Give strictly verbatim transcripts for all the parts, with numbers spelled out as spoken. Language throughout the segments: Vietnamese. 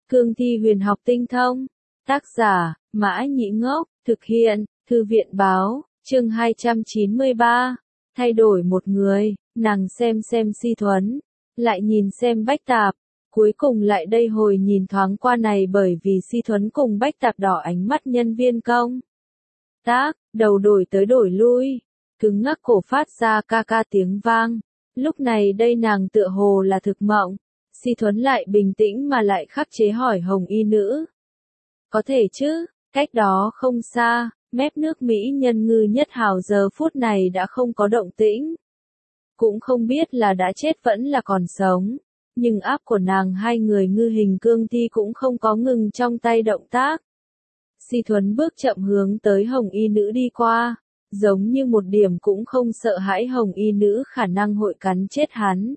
Cương thi huyền học tinh thông. Tác giả, Mã Nhĩ Ngốc, thực hiện, Thư viện báo, chương hai trăm chín mươi ba. Thay đổi một người, nàng xem xem Si Thuấn, lại nhìn xem Bách Tạp, cuối cùng lại đây hồi nhìn thoáng qua này bởi vì Si Thuấn cùng Bách Tạp đỏ ánh mắt nhân viên công. Tác, đầu đổi tới đổi lui, cứng ngắc cổ phát ra ca ca tiếng vang. Lúc này đây nàng tựa hồ là thực mộng. Si Thuấn lại bình tĩnh mà lại khắc chế hỏi hồng y nữ. Có thể chứ, cách đó không xa, mép nước Mỹ nhân Ngư Nhất Hào giờ phút này đã không có động tĩnh. Cũng không biết là đã chết vẫn là còn sống, nhưng áp của nàng hai người ngư hình cương thi cũng không có ngừng trong tay động tác. Si Thuấn bước chậm hướng tới hồng y nữ đi qua, giống như một điểm cũng không sợ hãi hồng y nữ khả năng hội cắn chết hắn.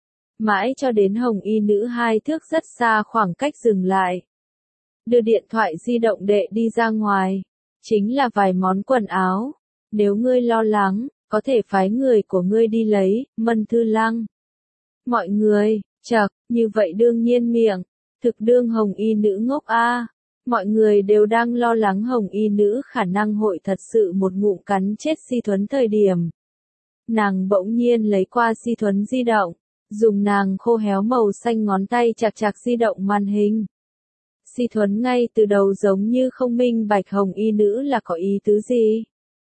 Mãi cho đến hồng y nữ hai thước rất xa khoảng cách dừng lại. Đưa điện thoại di động đệ đi ra ngoài. Chính là vài món quần áo. Nếu ngươi lo lắng, có thể phái người của ngươi đi lấy, Mân Thư Lăng. Mọi người, chậc, như vậy đương nhiên miệng. Thực đương hồng y nữ ngốc a. Mọi người đều đang lo lắng hồng y nữ khả năng hội thật sự một ngụm cắn chết Si Thuấn thời điểm. Nàng bỗng nhiên lấy qua Si Thuấn di động. Dùng nàng khô héo màu xanh ngón tay chạc chạc di động màn hình. Si Thuấn ngay từ đầu giống như không minh bạch hồng y nữ là có ý tứ gì.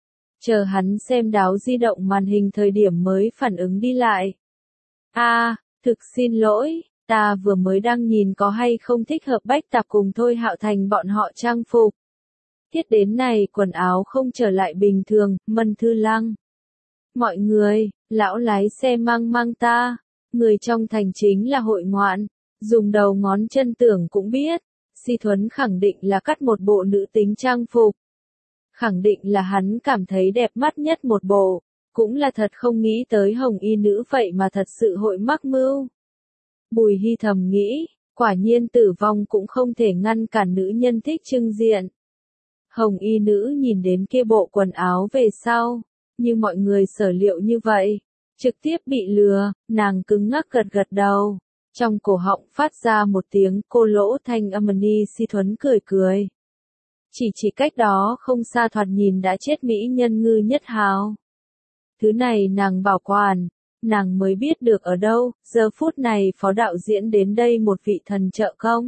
Chờ hắn xem đáo di động màn hình thời điểm mới phản ứng đi lại. A, à, thực xin lỗi, ta vừa mới đang nhìn có hay không thích hợp Bách Tạp cùng Thôi Hạo Thành bọn họ trang phục. Thiết đến này quần áo không trở lại bình thường, Mân Thư Lăng. Mọi người, lão lái xe mang mang ta. Người trong thành chính là hội ngoạn, dùng đầu ngón chân tưởng cũng biết, Si Thuấn khẳng định là cắt một bộ nữ tính trang phục. Khẳng định là hắn cảm thấy đẹp mắt nhất một bộ, cũng là thật không nghĩ tới hồng y nữ vậy mà thật sự hội mắc mưu. Bùi Hy thầm nghĩ, quả nhiên tử vong cũng không thể ngăn cản nữ nhân thích trưng diện. Hồng y nữ nhìn đến kia bộ quần áo về sau, như mọi người sở liệu như vậy. Trực tiếp bị lừa, nàng cứng ngắc gật gật đầu. Trong cổ họng phát ra một tiếng cô lỗ thanh âm ni. Si Thuấn cười cười. Chỉ chỉ cách đó không xa thoạt nhìn đã chết mỹ nhân Ngư Nhất Hào. Thứ này nàng bảo quản, nàng mới biết được ở đâu, giờ phút này phó đạo diễn đến đây một vị thần trợ công.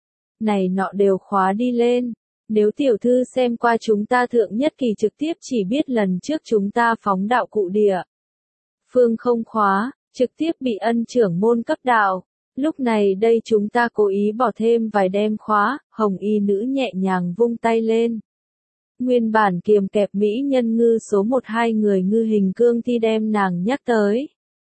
Này nọ đều khóa đi lên. Nếu tiểu thư xem qua chúng ta thượng nhất kỳ trực tiếp chỉ biết lần trước chúng ta phóng đạo cụ địa. Phương không khóa, trực tiếp bị ân trưởng môn cấp đạo. Lúc này đây chúng ta cố ý bỏ thêm vài đem khóa, hồng y nữ nhẹ nhàng vung tay lên. Nguyên bản kiềm kẹp mỹ nhân ngư số một hai người ngư hình cương thi đem nàng nhắc tới.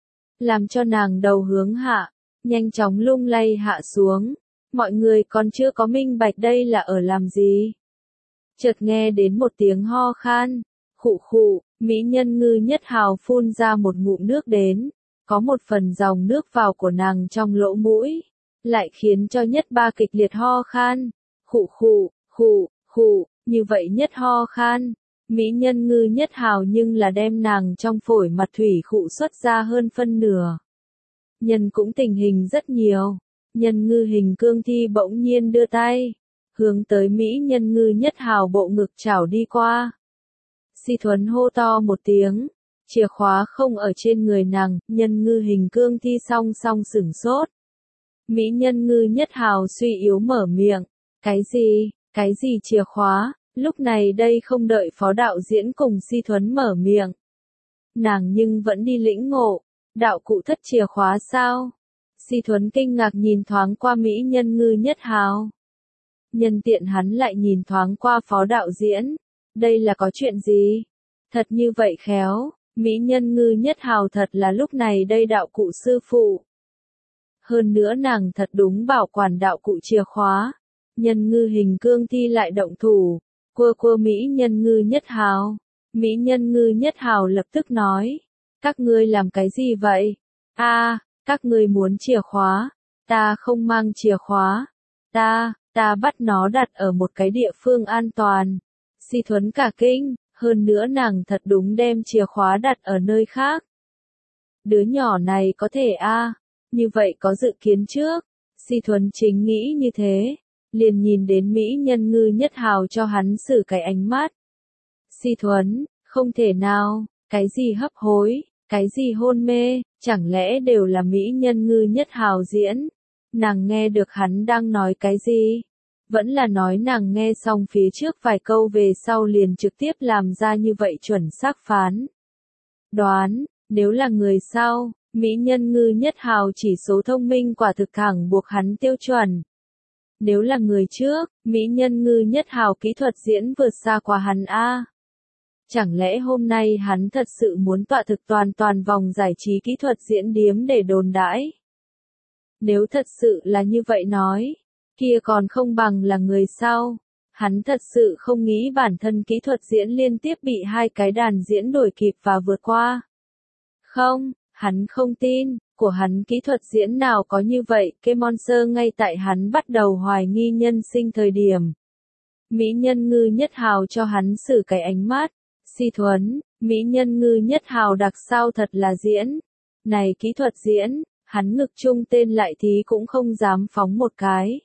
Làm cho nàng đầu hướng hạ, nhanh chóng lung lay hạ xuống. Mọi người còn chưa có minh bạch đây là ở làm gì. Chợt nghe đến một tiếng ho khan, khụ khụ. Mỹ nhân Ngư Nhất Hào phun ra một ngụm nước đến, có một phần dòng nước vào của nàng trong lỗ mũi, lại khiến cho Nhất Ba kịch liệt ho khan, khụ khụ, khụ, khụ, như vậy nhất ho khan, Mỹ nhân Ngư Nhất Hào nhưng là đem nàng trong phổi mặt thủy khụ xuất ra hơn phân nửa. Nhân cũng tình hình rất nhiều, nhân ngư hình cương thi bỗng nhiên đưa tay, hướng tới Mỹ nhân Ngư Nhất Hào bộ ngực chảo đi qua. Si Thuấn hô to một tiếng, chìa khóa không ở trên người nàng, nhân ngư hình cương thi song song sửng sốt. Mỹ nhân Ngư Nhất Hào suy yếu mở miệng, cái gì, cái gì chìa khóa, lúc này đây không đợi phó đạo diễn cùng Si Thuấn mở miệng. Nàng nhưng vẫn đi lĩnh ngộ, đạo cụ thất chìa khóa sao? Si Thuấn kinh ngạc nhìn thoáng qua Mỹ nhân Ngư Nhất Hào. Nhân tiện hắn lại nhìn thoáng qua phó đạo diễn. Đây là có chuyện gì? Thật như vậy khéo, Mỹ nhân Ngư Nhất Hào thật là lúc này đây đạo cụ sư phụ. Hơn nữa nàng thật đúng bảo quản đạo cụ chìa khóa. Nhân ngư hình cương thi lại động thủ, cua cua Mỹ nhân Ngư Nhất Hào. Mỹ nhân Ngư Nhất Hào lập tức nói, các ngươi làm cái gì vậy? A, à, các ngươi muốn chìa khóa, ta không mang chìa khóa, ta, ta bắt nó đặt ở một cái địa phương an toàn. Si Thuấn cả kinh, hơn nữa nàng thật đúng đem chìa khóa đặt ở nơi khác. Đứa nhỏ này có thể a, à, như vậy có dự kiến trước. Si Thuấn chính nghĩ như thế, liền nhìn đến mỹ nhân Ngư Nhất Hào cho hắn xử cái ánh mắt. Si Thuấn, không thể nào, cái gì hấp hối, cái gì hôn mê, chẳng lẽ đều là mỹ nhân Ngư Nhất Hào diễn? Nàng nghe được hắn đang nói cái gì? Vẫn là nói nàng nghe xong phía trước vài câu về sau liền trực tiếp làm ra như vậy chuẩn xác phán. Đoán, nếu là người sau, mỹ nhân Ngư Nhất Hào chỉ số thông minh quả thực thẳng buộc hắn tiêu chuẩn. Nếu là người trước, mỹ nhân Ngư Nhất Hào kỹ thuật diễn vượt xa qua hắn a. Chẳng lẽ hôm nay hắn thật sự muốn tọa thực toàn toàn vòng giải trí kỹ thuật diễn điếm để đồn đãi? Nếu thật sự là như vậy nói, kia còn không bằng là người sau. Hắn thật sự không nghĩ bản thân kỹ thuật diễn liên tiếp bị hai cái đàn diễn đuổi kịp và vượt qua. Không, hắn không tin, của hắn kỹ thuật diễn nào có như vậy, cái monster ngay tại hắn bắt đầu hoài nghi nhân sinh thời điểm. Mỹ nhân Ngư Nhất Hào cho hắn xử cái ánh mắt. Si Thuấn, mỹ nhân Ngư Nhất Hào đặc sao thật là diễn. Này kỹ thuật diễn, hắn ngực chung tên lại thí cũng không dám phóng một cái.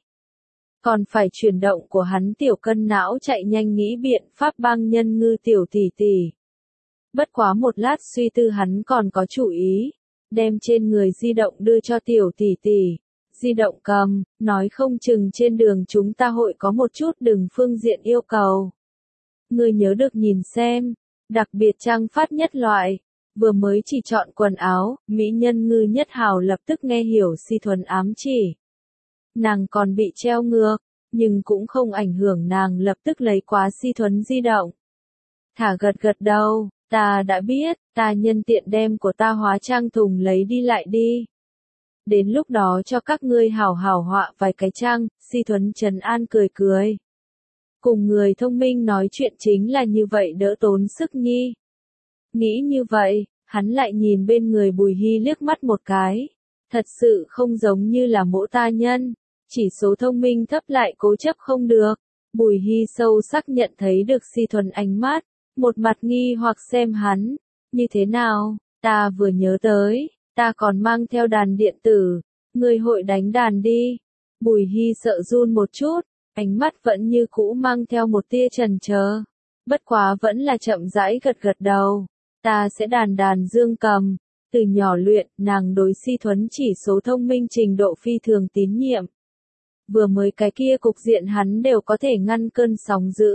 Còn phải chuyển động của hắn tiểu cân não chạy nhanh nghĩ biện pháp băng nhân Ngư tiểu tỷ tỷ. Bất quá một lát suy tư hắn còn có chủ ý, đem trên người di động đưa cho tiểu tỷ tỷ. Di động cầm, nói không chừng trên đường chúng ta hội có một chút đường phương diện yêu cầu. Ngươi nhớ được nhìn xem, đặc biệt trang phát nhất loại, vừa mới chỉ chọn quần áo, mỹ nhân Ngư Nhất Hào lập tức nghe hiểu Si Thuấn ám chỉ. Nàng còn bị treo ngược, nhưng cũng không ảnh hưởng nàng lập tức lấy quá Si Thuấn di động. Thả gật gật đầu, ta đã biết, ta nhân tiện đem của ta hóa trang thùng lấy đi lại đi. Đến lúc đó cho các ngươi hảo hảo họa vài cái trang, Si Thuấn trấn an cười cười. Cùng người thông minh nói chuyện chính là như vậy đỡ tốn sức nhi. Nghĩ như vậy, hắn lại nhìn bên người Bùi Hy liếc mắt một cái. Thật sự không giống như là mỗ ta nhân. Chỉ số thông minh thấp lại cố chấp không được. Bùi Hy sâu sắc nhận thấy được Si Thuấn ánh mắt. Một mặt nghi hoặc xem hắn. Như thế nào, ta vừa nhớ tới, ta còn mang theo đàn điện tử. Người hội đánh đàn đi. Bùi Hy sợ run một chút. Ánh mắt vẫn như cũ mang theo một tia chần chờ. Bất quá vẫn là chậm rãi gật gật đầu. Ta sẽ đàn đàn dương cầm. Từ nhỏ luyện, nàng đối Si Thuấn chỉ số thông minh trình độ phi thường tín nhiệm. Vừa mới cái kia cục diện hắn đều có thể ngăn cơn sóng dữ.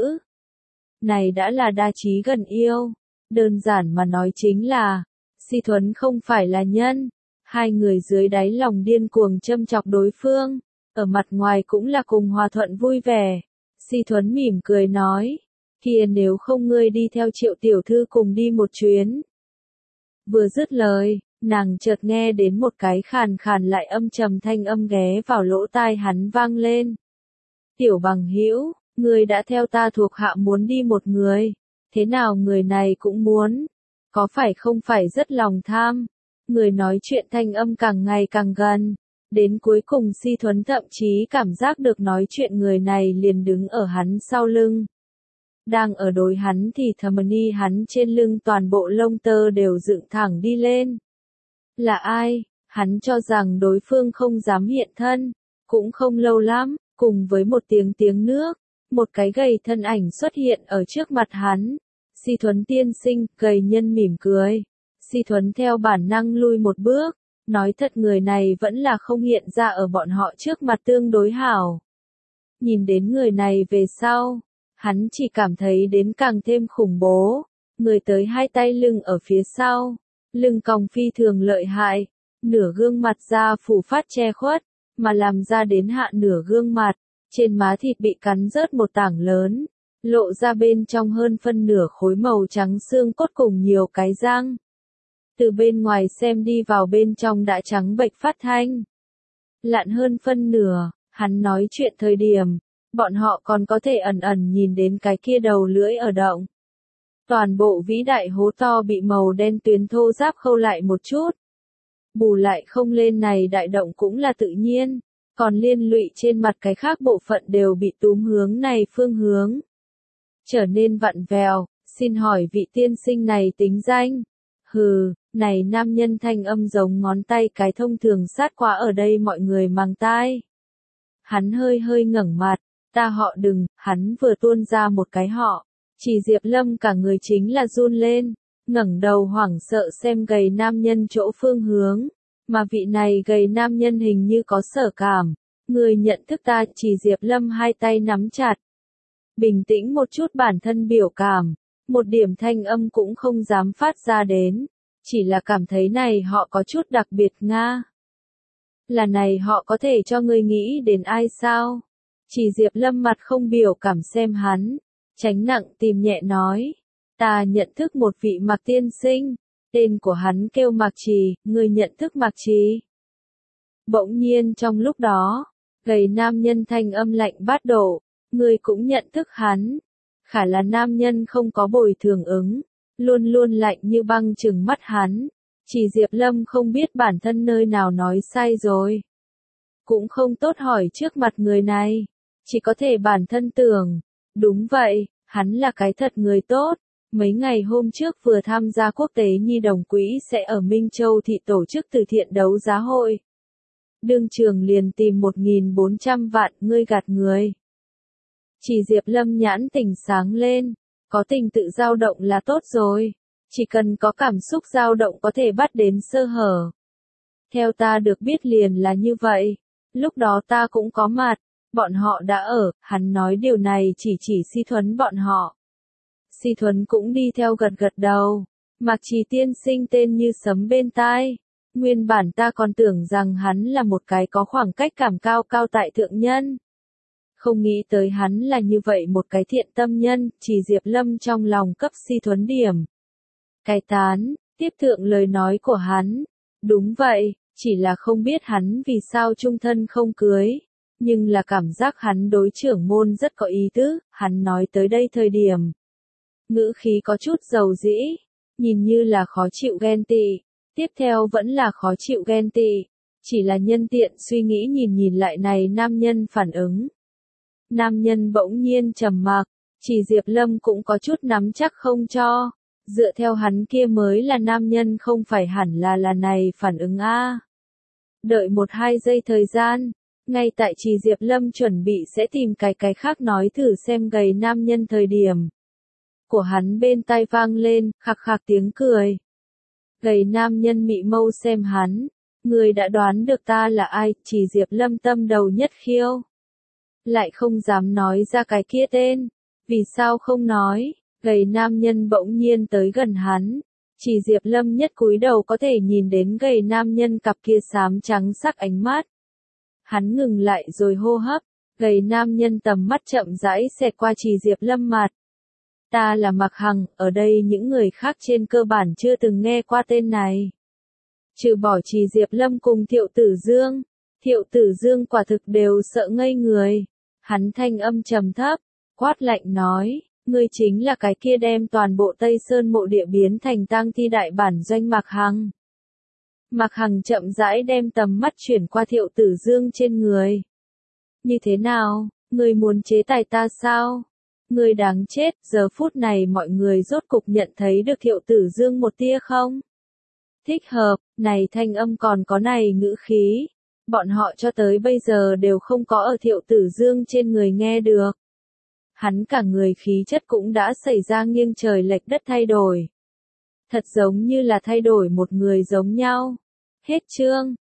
Này đã là đa trí gần yêu. Đơn giản mà nói chính là, Si Thuấn không phải là nhân. Hai người dưới đáy lòng điên cuồng châm chọc đối phương. Ở mặt ngoài cũng là cùng hòa thuận vui vẻ. Si Thuấn mỉm cười nói. Kia nếu không ngươi đi theo Triệu tiểu thư cùng đi một chuyến. Vừa dứt lời, nàng chợt nghe đến một cái khàn khàn lại âm trầm thanh âm ghé vào lỗ tai hắn vang lên. Tiểu bằng hữu, ngươi đã theo ta thuộc hạ muốn đi một người. Thế nào người này cũng muốn. Có phải không phải rất lòng tham. Người nói chuyện thanh âm càng ngày càng gần. Đến cuối cùng Si Thuấn thậm chí cảm giác được nói chuyện người này liền đứng ở hắn sau lưng. Đang ở đối hắn thì thầm ni hắn trên lưng toàn bộ lông tơ đều dựng thẳng đi lên. Là ai? Hắn cho rằng đối phương không dám hiện thân. Cũng không lâu lắm, cùng với một tiếng tiếng nước, một cái gầy thân ảnh xuất hiện ở trước mặt hắn. Si Thuấn tiên sinh, gầy nhân mỉm cười. Si Thuấn theo bản năng lui một bước. Nói thật người này vẫn là không hiện ra ở bọn họ trước mặt tương đối hảo. Nhìn đến người này về sau, hắn chỉ cảm thấy đến càng thêm khủng bố. Người tới hai tay lưng ở phía sau, lưng còng phi thường lợi hại, nửa gương mặt da phủ phát che khuất, mà làm ra đến hạ nửa gương mặt, trên má thịt bị cắn rớt một tảng lớn, lộ ra bên trong hơn phân nửa khối màu trắng xương cốt cùng nhiều cái răng. Từ bên ngoài xem đi vào bên trong đã trắng bệch phát thanh. Lặn hơn phân nửa, hắn nói chuyện thời điểm, bọn họ còn có thể ẩn ẩn nhìn đến cái kia đầu lưỡi ở động. Toàn bộ vĩ đại hố to bị màu đen tuyến thô ráp khâu lại một chút. Bù lại không lên này đại động cũng là tự nhiên, còn liên lụy trên mặt cái khác bộ phận đều bị túm hướng này phương hướng. Trở nên vặn vẹo, xin hỏi vị tiên sinh này tính danh. Hừ, này nam nhân thanh âm giống ngón tay cái thông thường sát qua ở đây mọi người mang tai. Hắn hơi hơi ngẩng mặt, ta họ Đừng, hắn vừa tuôn ra một cái họ. Chỉ Diệp Lâm cả người chính là run lên, ngẩng đầu hoảng sợ xem gầy nam nhân chỗ phương hướng, mà vị này gầy nam nhân hình như có sở cảm. Người nhận thức ta, Chỉ Diệp Lâm hai tay nắm chặt. Bình tĩnh một chút bản thân biểu cảm, một điểm thanh âm cũng không dám phát ra đến, chỉ là cảm thấy này họ có chút đặc biệt nga. Là này họ có thể cho ngươi nghĩ đến ai sao? Chỉ Diệp Lâm mặt không biểu cảm xem hắn, tránh nặng tìm nhẹ nói, ta nhận thức một vị Mạc tiên sinh, tên của hắn kêu Mạc Trì, ngươi nhận thức Mạc Trì? Bỗng nhiên trong lúc đó, gầy nam nhân thanh âm lạnh bát độ, ngươi cũng nhận thức hắn. Khả là nam nhân không có bồi thường ứng, luôn luôn lạnh như băng trừng mắt hắn. Chỉ Diệp Lâm không biết bản thân nơi nào nói sai rồi. Cũng không tốt hỏi trước mặt người này, chỉ có thể bản thân tưởng. Đúng vậy, hắn là cái thật người tốt. Mấy ngày hôm trước vừa tham gia quốc tế nhi đồng quỹ sẽ ở Minh Châu thị tổ chức từ thiện đấu giá hội. Đương trường liền tìm một nghìn bốn trăm vạn, ngươi gạt người. Chỉ Diệp Lâm nhãn tỉnh sáng lên, có tình tự dao động là tốt rồi, chỉ cần có cảm xúc dao động có thể bắt đến sơ hở. Theo ta được biết liền là như vậy, lúc đó ta cũng có mặt, bọn họ đã ở, hắn nói điều này chỉ chỉ Si Thuấn bọn họ. Si Thuấn cũng đi theo gật gật đầu, Mạc Trì tiên sinh tên như sấm bên tai. Nguyên bản ta còn tưởng rằng hắn là một cái có khoảng cách cảm cao cao tại thượng nhân. Không nghĩ tới hắn là như vậy một cái thiện tâm nhân, Chỉ Diệp Lâm trong lòng cấp Si Thuấn điểm. Cái tán, tiếp thượng lời nói của hắn. Đúng vậy, chỉ là không biết hắn vì sao chung thân không cưới. Nhưng là cảm giác hắn đối trưởng môn rất có ý tứ, hắn nói tới đây thời điểm. Ngữ khí có chút dầu dĩ, nhìn như là khó chịu ghen tị. Tiếp theo vẫn là khó chịu ghen tị, chỉ là nhân tiện suy nghĩ nhìn nhìn lại này nam nhân phản ứng. Nam nhân bỗng nhiên trầm mặc, Chỉ Diệp Lâm cũng có chút nắm chắc không cho, dựa theo hắn kia mới là nam nhân không phải hẳn là là này phản ứng a. Đợi một hai giây thời gian, ngay tại Chỉ Diệp Lâm chuẩn bị sẽ tìm cái cái khác nói thử xem gầy nam nhân thời điểm. Của hắn bên tai vang lên, khạc khạc tiếng cười. Gầy nam nhân mị mâu xem hắn, người đã đoán được ta là ai, Chỉ Diệp Lâm tâm đầu nhất khiêu. Lại không dám nói ra cái kia tên, vì sao không nói, gầy nam nhân bỗng nhiên tới gần hắn. Chỉ Diệp Lâm nhất cúi đầu có thể nhìn đến gầy nam nhân cặp kia xám trắng sắc ánh mắt. Hắn ngừng lại rồi hô hấp, gầy nam nhân tầm mắt chậm rãi xẹt qua Chỉ Diệp Lâm mặt. Ta là Mạc Hằng, ở đây những người khác trên cơ bản chưa từng nghe qua tên này. Trừ bỏ Chỉ Diệp Lâm cùng Thiệu Tử Dương, Thiệu Tử Dương quả thực đều sợ ngây người. Hắn thanh âm trầm thấp, quát lạnh nói, ngươi chính là cái kia đem toàn bộ Tây Sơn mộ địa biến thành tang thi đại bản doanh Mạc Hằng. Mạc Hằng chậm rãi đem tầm mắt chuyển qua Thiệu Tử Dương trên người. Như thế nào, ngươi muốn chế tài ta sao? Ngươi đáng chết, giờ phút này mọi người rốt cục nhận thấy được Thiệu Tử Dương một tia không? Thích hợp, này thanh âm còn có này ngữ khí. Bọn họ cho tới bây giờ đều không có ở Thiệu Tử Dương trên người nghe được. Hắn cả người khí chất cũng đã xảy ra nghiêng trời lệch đất thay đổi. Thật giống như là thay đổi một người giống nhau. Hết chương.